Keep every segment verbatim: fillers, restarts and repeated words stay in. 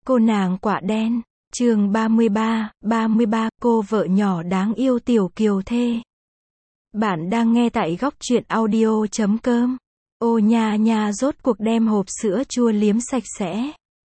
Cô nàng quả đen, chương ba mươi ba, ba mươi ba, cô vợ nhỏ đáng yêu tiểu kiều thê. Bạn đang nghe tại góc truyện audio chấm com. Ô nha nha rốt cuộc đem hộp sữa chua liếm sạch sẽ.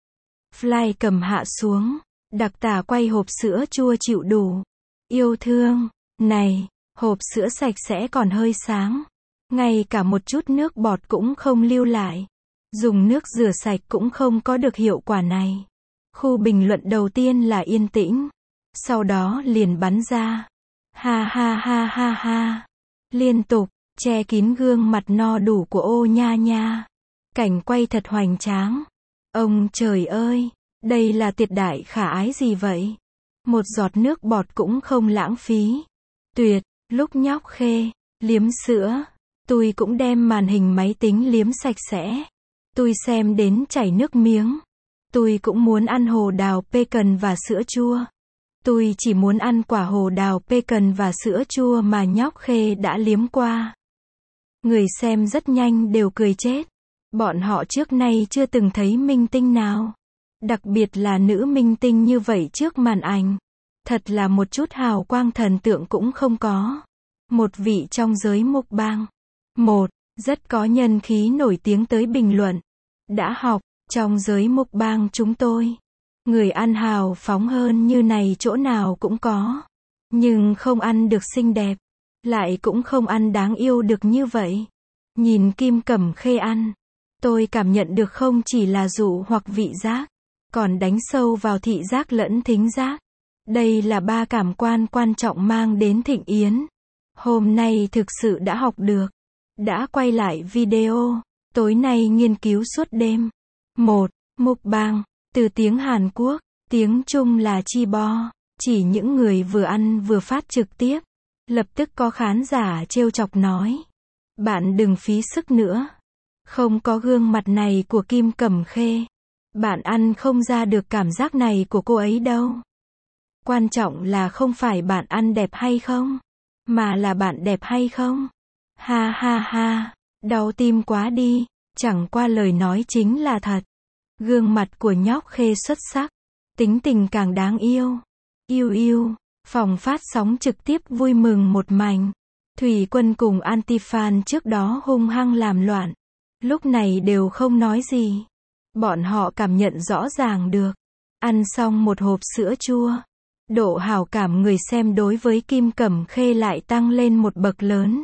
Fly cầm hạ xuống, đặc tả quay hộp sữa chua chịu đủ. Yêu thương, này, hộp sữa sạch sẽ còn hơi sáng. Ngay cả một chút nước bọt cũng không lưu lại. Dùng nước rửa sạch cũng không có được hiệu quả này. Khu bình luận đầu tiên là yên tĩnh. Sau đó liền bắn ra. Ha ha ha ha ha. Liên tục, che kín gương mặt no đủ của ô nha nha. Cảnh quay thật hoành tráng. Ông trời ơi, đây là tuyệt đại khả ái gì vậy? Một giọt nước bọt cũng không lãng phí. Tuyệt, lúc nhóc khê, liếm sữa. Tôi cũng đem màn hình máy tính liếm sạch sẽ. Tôi xem đến chảy nước miếng. Tôi cũng muốn ăn hồ đào pecan và sữa chua. Tôi chỉ muốn ăn quả hồ đào pecan và sữa chua mà nhóc khê đã liếm qua. Người xem rất nhanh đều cười chết. Bọn họ trước nay chưa từng thấy minh tinh nào. Đặc biệt là nữ minh tinh như vậy trước màn ảnh. Thật là một chút hào quang thần tượng cũng không có. Một vị trong giới mukbang. Một, rất có nhân khí nổi tiếng tới bình luận. Đã học, trong giới mukbang chúng tôi. Người ăn hào phóng hơn như này chỗ nào cũng có. Nhưng không ăn được xinh đẹp. Lại cũng không ăn đáng yêu được như vậy. Nhìn Kim Cẩm Khê ăn. Tôi cảm nhận được không chỉ là dụ hoặc vị giác. Còn đánh sâu vào thị giác lẫn thính giác. Đây là ba cảm quan quan trọng mang đến thịnh yến. Hôm nay thực sự đã học được. Đã quay lại video. Tối nay nghiên cứu suốt đêm. Một, mukbang, từ tiếng Hàn Quốc, tiếng Trung là chi bo, chỉ những người vừa ăn vừa phát trực tiếp. Lập tức có khán giả trêu chọc nói. Bạn đừng phí sức nữa. Không có gương mặt này của Kim Cẩm Khê. Bạn ăn không ra được cảm giác này của cô ấy đâu. Quan trọng là không phải bạn ăn đẹp hay không, mà là bạn đẹp hay không. Ha ha ha, đau tim quá đi. Chẳng qua lời nói chính là thật. Gương mặt của nhóc khê xuất sắc. Tính tình càng đáng yêu. Yêu yêu. Phòng phát sóng trực tiếp vui mừng một mảnh. Thủy Quân cùng Antifan trước đó hung hăng làm loạn. Lúc này đều không nói gì. Bọn họ cảm nhận rõ ràng được. Ăn xong một hộp sữa chua. Độ hảo cảm người xem đối với Kim Cẩm Khê lại tăng lên một bậc lớn.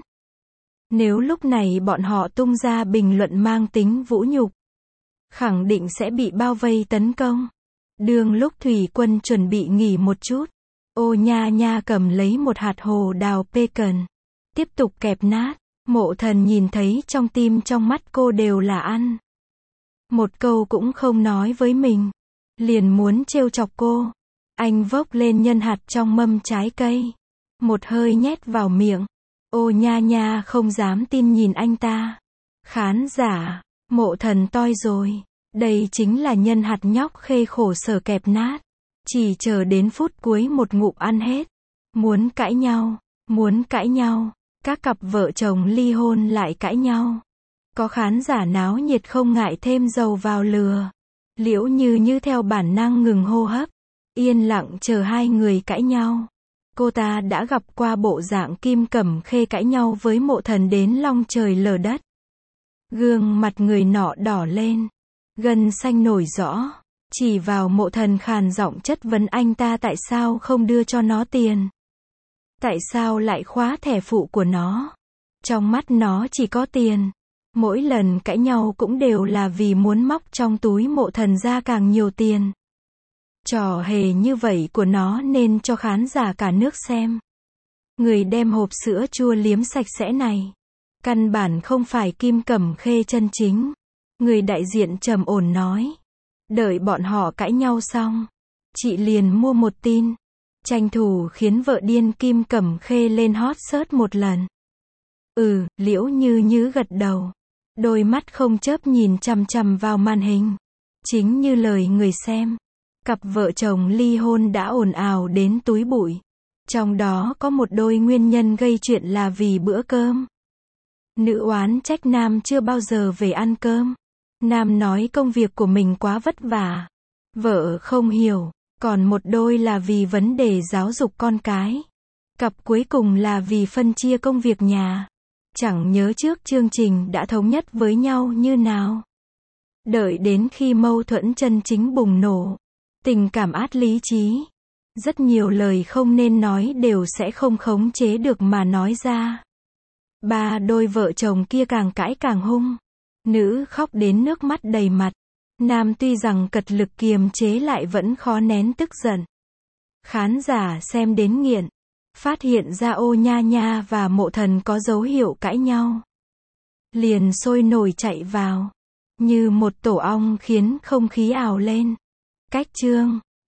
Nếu lúc này bọn họ tung ra bình luận mang tính vũ nhục, khẳng định sẽ bị bao vây tấn công. Đường lúc Thủy Quân chuẩn bị nghỉ một chút, ô nha nha cầm lấy một hạt hồ đào pecan, tiếp tục kẹp nát. Mộ Thần nhìn thấy trong tim trong mắt cô đều là ăn. Một câu cũng không nói với mình, liền muốn trêu chọc cô. Anh vốc lên nhân hạt trong mâm trái cây, một hơi nhét vào miệng. Ô nha nha không dám tin nhìn anh ta. Khán giả, Mộ Thần toi rồi. Đây chính là nhân hạt nhóc khê khổ sở kẹp nát. Chỉ chờ đến phút cuối một ngụm ăn hết. Muốn cãi nhau, muốn cãi nhau. Các cặp vợ chồng ly hôn lại cãi nhau. Có khán giả náo nhiệt không ngại thêm dầu vào lửa. Liễu Như Như theo bản năng ngừng hô hấp. Yên lặng chờ hai người cãi nhau. Cô ta đã gặp qua bộ dạng Kim Cẩm Khê cãi nhau với Mộ Thần đến long trời lở đất. Gương mặt người nọ đỏ lên. Gân xanh nổi rõ. Chỉ vào Mộ Thần khàn giọng chất vấn anh ta tại sao không đưa cho nó tiền. Tại sao lại khóa thẻ phụ của nó. Trong mắt nó chỉ có tiền. Mỗi lần cãi nhau cũng đều là vì muốn móc trong túi Mộ Thần ra càng nhiều tiền. Trò hề như vậy của nó nên cho khán giả cả nước xem. Người đem hộp sữa chua liếm sạch sẽ này, căn bản không phải Kim Cẩm Khê chân chính. Người đại diện trầm ổn nói. Đợi bọn họ cãi nhau xong, chị liền mua một tin. Tranh thủ khiến vợ điên Kim Cẩm Khê lên hot search một lần. Ừ, Liễu Như Như gật đầu. Đôi mắt không chớp nhìn chằm chằm vào màn hình. Chính như lời người xem. Cặp vợ chồng ly hôn đã ồn ào đến túi bụi. Trong đó có một đôi nguyên nhân gây chuyện là vì bữa cơm. Nữ oán trách nam chưa bao giờ về ăn cơm. Nam nói công việc của mình quá vất vả. Vợ không hiểu, còn một đôi là vì vấn đề giáo dục con cái. Cặp cuối cùng là vì phân chia công việc nhà. Chẳng nhớ trước chương trình đã thống nhất với nhau như nào. Đợi đến khi mâu thuẫn chân chính bùng nổ, tình cảm át lý trí, rất nhiều lời không nên nói đều sẽ không khống chế được mà nói ra. Ba đôi vợ chồng kia càng cãi càng hung. Nữ khóc đến nước mắt đầy mặt. Nam tuy rằng cật lực kiềm chế lại vẫn khó nén tức giận. Khán giả xem đến nghiện. Phát hiện ra Ô Nha Nha và Mộ Thần có dấu hiệu cãi nhau. Liền sôi nổi chạy vào. Như một tổ ong khiến không khí ào lên. Cách chương